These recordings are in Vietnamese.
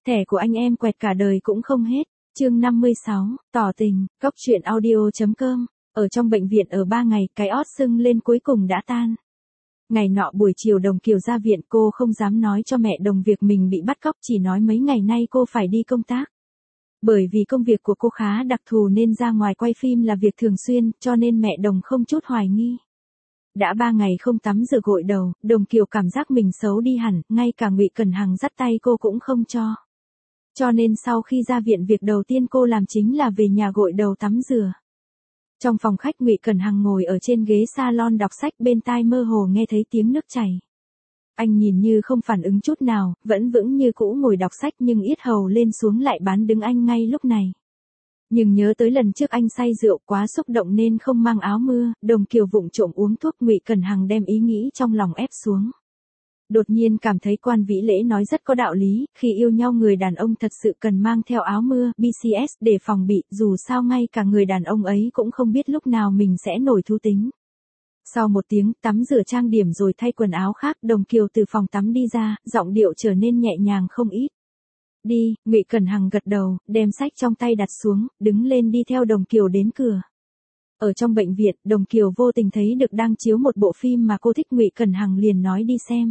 Thẻ của anh em quẹt cả đời cũng không hết. Chương 56, tỏ tình, Cóc truyện audio.com. Ở trong bệnh viện ở 3 ngày, cái ót sưng lên cuối cùng đã tan. Ngày nọ buổi chiều Đồng Kiều ra viện, cô không dám nói cho mẹ Đồng việc mình bị bắt cóc, chỉ nói mấy ngày nay cô phải đi công tác. Bởi vì công việc của cô khá đặc thù nên ra ngoài quay phim là việc thường xuyên, cho nên mẹ Đồng không chút hoài nghi. Đã 3 ngày không tắm rửa gội đầu, Đồng Kiều cảm giác mình xấu đi hẳn, ngay cả Ngụy Cẩn Hằng dắt tay cô cũng không cho. Cho nên sau khi ra viện việc đầu tiên cô làm chính là về nhà gội đầu tắm rửa. Trong phòng khách Ngụy Cẩn Hằng ngồi ở trên ghế salon đọc sách, bên tai mơ hồ nghe thấy tiếng nước chảy. Anh nhìn như không phản ứng chút nào, vẫn vững như cũ ngồi đọc sách nhưng yết hầu lên xuống lại bán đứng anh ngay lúc này. Nhưng nhớ tới lần trước anh say rượu quá xúc động nên không mang áo mưa, Đồng Kiều vụng trộm uống thuốc. Ngụy Cẩn Hằng đem ý nghĩ trong lòng ép xuống. Đột nhiên cảm thấy Quan Vĩ Lễ nói rất có đạo lý, khi yêu nhau người đàn ông thật sự cần mang theo áo mưa, BCS để phòng bị, dù sao ngay cả người đàn ông ấy cũng không biết lúc nào mình sẽ nổi thú tính. Sau một tiếng tắm rửa trang điểm rồi thay quần áo khác, Đồng Kiều từ phòng tắm đi ra, giọng điệu trở nên nhẹ nhàng không ít. Đi, Ngụy Cẩn Hằng gật đầu, đem sách trong tay đặt xuống, đứng lên đi theo Đồng Kiều đến cửa. Ở trong bệnh viện, Đồng Kiều vô tình thấy được đang chiếu một bộ phim mà cô thích, Ngụy Cẩn Hằng liền nói đi xem.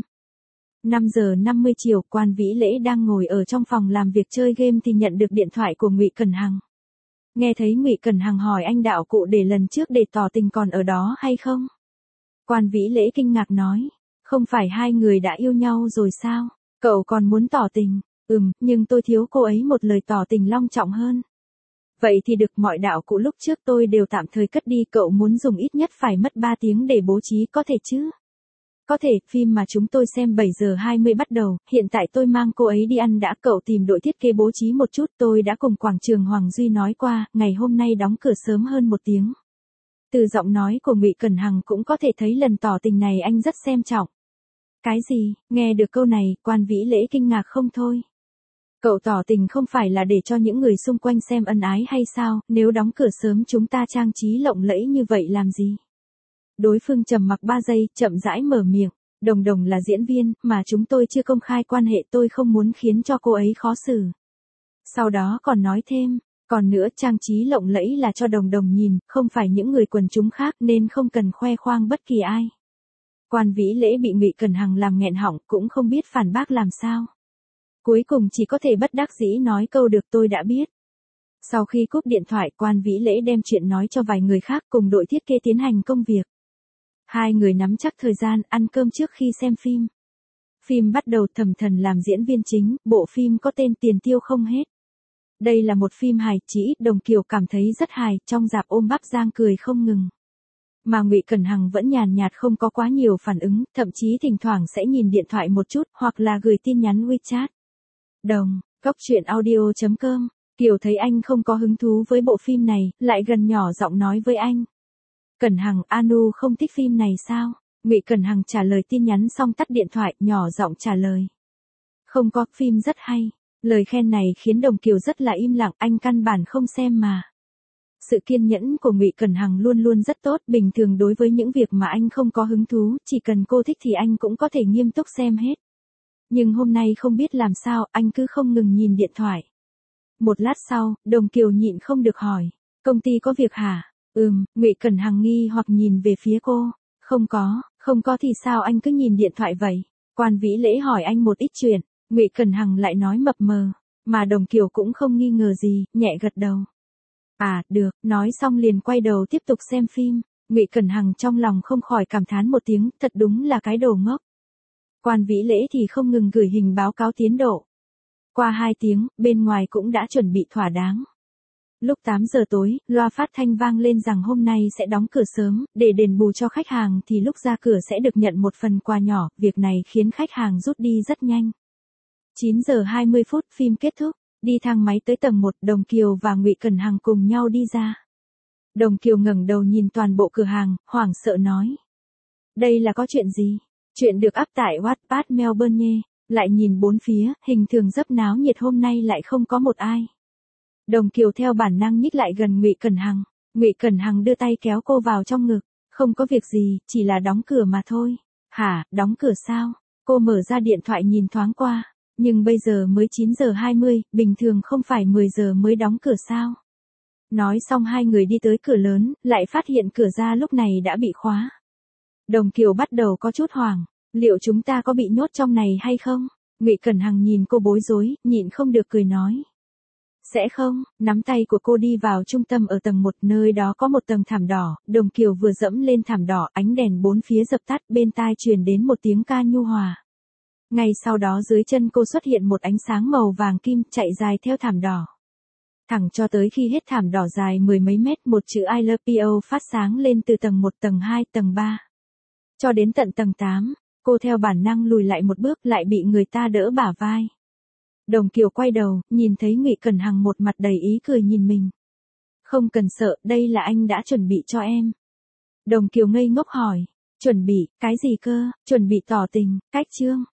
5 giờ 50 chiều, Quan Vĩ Lễ đang ngồi ở trong phòng làm việc chơi game thì nhận được điện thoại của Ngụy Cẩn Hằng. Nghe thấy Ngụy Cẩn Hằng hỏi anh đạo cụ để lần trước để tỏ tình còn ở đó hay không? Quan Vĩ Lễ kinh ngạc nói, không phải hai người đã yêu nhau rồi sao? Cậu còn muốn tỏ tình? Nhưng tôi thiếu cô ấy một lời tỏ tình long trọng hơn. Vậy thì được, mọi đạo cụ lúc trước tôi đều tạm thời cất đi, cậu muốn dùng ít nhất phải mất 3 tiếng để bố trí có thể chứ? Có thể, phim mà chúng tôi xem 7 giờ 20 bắt đầu, hiện tại tôi mang cô ấy đi ăn đã, cậu tìm đội thiết kế bố trí một chút, tôi đã cùng quảng trường Hoàng Duy nói qua, ngày hôm nay đóng cửa sớm hơn 1 tiếng. Từ giọng nói của Ngụy Cẩn Hằng cũng có thể thấy lần tỏ tình này anh rất xem trọng. Cái gì? Nghe được câu này, Quan Vĩ Lễ kinh ngạc không thôi. Cậu tỏ tình không phải là để cho những người xung quanh xem ân ái hay sao, nếu đóng cửa sớm chúng ta trang trí lộng lẫy như vậy làm gì? Đối phương trầm mặc 3 giây, chậm rãi mở miệng, Đồng Đồng là diễn viên, mà chúng tôi chưa công khai quan hệ, tôi không muốn khiến cho cô ấy khó xử. Sau đó còn nói thêm, còn nữa trang trí lộng lẫy là cho Đồng Đồng nhìn, không phải những người quần chúng khác nên không cần khoe khoang bất kỳ ai. Quan Vĩ Lễ bị Ngụy Cẩn Hằng làm nghẹn họng, cũng không biết phản bác làm sao. Cuối cùng chỉ có thể bất đắc dĩ nói câu được, tôi đã biết. Sau khi cúp điện thoại, Quan Vĩ Lễ đem chuyện nói cho vài người khác, cùng đội thiết kế tiến hành công việc. Hai người nắm chắc thời gian, ăn cơm trước khi xem phim. Phim bắt đầu, Thẩm Thần làm diễn viên chính, bộ phim có tên Tiền Tiêu Không Hết. Đây là một phim hài, chỉ ít Đồng Kiều cảm thấy rất hài, trong rạp ôm bắp Giang cười không ngừng. Mà Ngụy Cẩn Hằng vẫn nhàn nhạt không có quá nhiều phản ứng, thậm chí thỉnh thoảng sẽ nhìn điện thoại một chút, hoặc là gửi tin nhắn WeChat. Cóc truyện audio.com. Kiều thấy anh không có hứng thú với bộ phim này, lại gần nhỏ giọng nói với anh. Cẩn Hằng, Anu không thích phim này sao? Ngụy Cẩn Hằng trả lời tin nhắn xong tắt điện thoại, nhỏ giọng trả lời. Không có, phim rất hay. Lời khen này khiến Đồng Kiều rất là im lặng, anh căn bản không xem mà. Sự kiên nhẫn của Ngụy Cẩn Hằng luôn luôn rất tốt, bình thường đối với những việc mà anh không có hứng thú, chỉ cần cô thích thì anh cũng có thể nghiêm túc xem hết. Nhưng hôm nay không biết làm sao, anh cứ không ngừng nhìn điện thoại. Một lát sau, Đồng Kiều nhịn không được hỏi, công ty có việc hả? Ngụy Cẩn Hằng nghi hoặc nhìn về phía cô, không có thì sao anh cứ nhìn điện thoại vậy? Quan Vĩ Lễ hỏi anh một ít chuyện, Ngụy Cẩn Hằng lại nói mập mờ, mà Đồng Kiều cũng không nghi ngờ gì, nhẹ gật đầu. À, được, nói xong liền quay đầu tiếp tục xem phim. Ngụy Cẩn Hằng trong lòng không khỏi cảm thán một tiếng, thật đúng là cái đồ ngốc. Quan Vĩ Lễ thì không ngừng gửi hình báo cáo tiến độ. Qua 2 tiếng, bên ngoài cũng đã chuẩn bị thỏa đáng. Lúc 8 giờ tối, loa phát thanh vang lên rằng hôm nay sẽ đóng cửa sớm, để đền bù cho khách hàng thì lúc ra cửa sẽ được nhận một phần quà nhỏ, việc này khiến khách hàng rút đi rất nhanh. 9 giờ 20 phút, phim kết thúc, đi thang máy tới tầng 1, Đồng Kiều và Ngụy Cẩn Hằng cùng nhau đi ra. Đồng Kiều ngẩng đầu nhìn toàn bộ cửa hàng, hoảng sợ nói. Đây là có chuyện gì? Chuyện được up tại Wattpad Melbourne, lại nhìn bốn phía, hình thường rất náo nhiệt, hôm nay lại không có một ai. Đồng Kiều theo bản năng nhích lại gần Ngụy Cẩn Hằng. Ngụy Cẩn Hằng đưa tay kéo cô vào trong ngực. Không có việc gì, chỉ là đóng cửa mà thôi. Hả, đóng cửa sao? Cô mở ra điện thoại nhìn thoáng qua. nhưng bây giờ mới 9 giờ 20, bình thường không phải 10 giờ mới đóng cửa sao? Nói xong hai người đi tới cửa lớn, lại phát hiện cửa ra lúc này đã bị khóa. Đồng Kiều bắt đầu có chút hoảng, liệu chúng ta có bị nhốt trong này hay không? Ngụy Cẩn Hằng nhìn cô bối rối, nhịn không được cười nói. Sẽ không, nắm tay của cô đi vào trung tâm ở tầng 1, nơi đó có một tầng thảm đỏ, Đồng Kiều vừa dẫm lên thảm đỏ, ánh đèn bốn phía dập tắt, bên tai truyền đến một tiếng ca nhu hòa. Ngay sau đó dưới chân cô xuất hiện một ánh sáng màu vàng kim, chạy dài theo thảm đỏ. Thẳng cho tới khi hết thảm đỏ dài mười mấy mét, một chữ I love you phát sáng lên từ tầng 1, tầng 2, tầng 3. Cho đến tận tầng 8, cô theo bản năng lùi lại một bước, lại bị người ta đỡ bả vai. Đồng Kiều quay đầu, nhìn thấy Ngụy Cẩn Hằng một mặt đầy ý cười nhìn mình. Không cần sợ, đây là anh đã chuẩn bị cho em. Đồng Kiều ngây ngốc hỏi, chuẩn bị, cái gì cơ, chuẩn bị tỏ tình, cách chương.